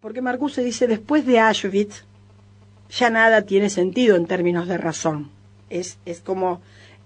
Porque Marcuse dice, después de Auschwitz, ya nada tiene sentido en términos de razón. Es como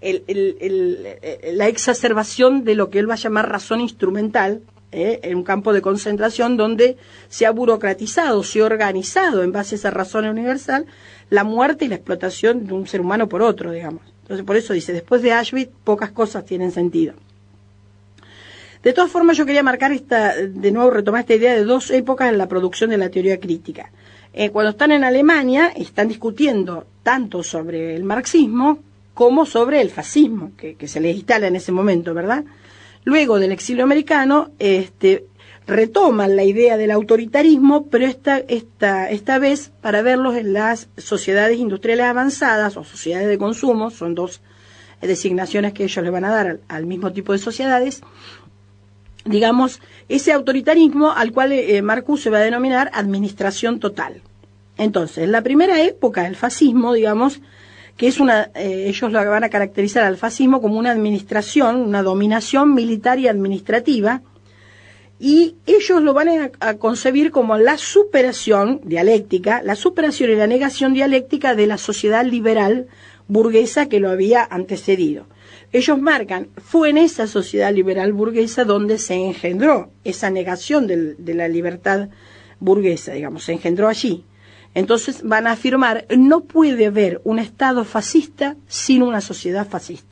la exacerbación de lo que él va a llamar razón instrumental, en un campo de concentración donde se ha burocratizado, se ha organizado en base a esa razón universal la muerte y la explotación de un ser humano por otro, digamos. Entonces, por eso dice, después de Auschwitz, pocas cosas tienen sentido. De todas formas, yo quería marcar de nuevo retomar esta idea de dos épocas en la producción de la teoría crítica. Cuando están en Alemania, están discutiendo tanto sobre el marxismo como sobre el fascismo, que se les instala en ese momento, ¿verdad? Luego del exilio americano, retoman la idea del autoritarismo, pero esta vez para verlos en las sociedades industriales avanzadas o sociedades de consumo, son dos designaciones que ellos le van a dar al mismo tipo de sociedades, digamos, ese autoritarismo al cual Marcuse va a denominar administración total. Entonces, en la primera época del fascismo, digamos, que es ellos lo van a caracterizar al fascismo como una administración, una dominación militar y administrativa, y ellos lo van a concebir como la superación dialéctica, la superación y la negación dialéctica de la sociedad liberal burguesa que lo había antecedido. Ellos marcan, fue en esa sociedad liberal burguesa donde se engendró esa negación de la libertad burguesa, digamos, se engendró allí. Entonces van a afirmar, no puede haber un Estado fascista sin una sociedad fascista.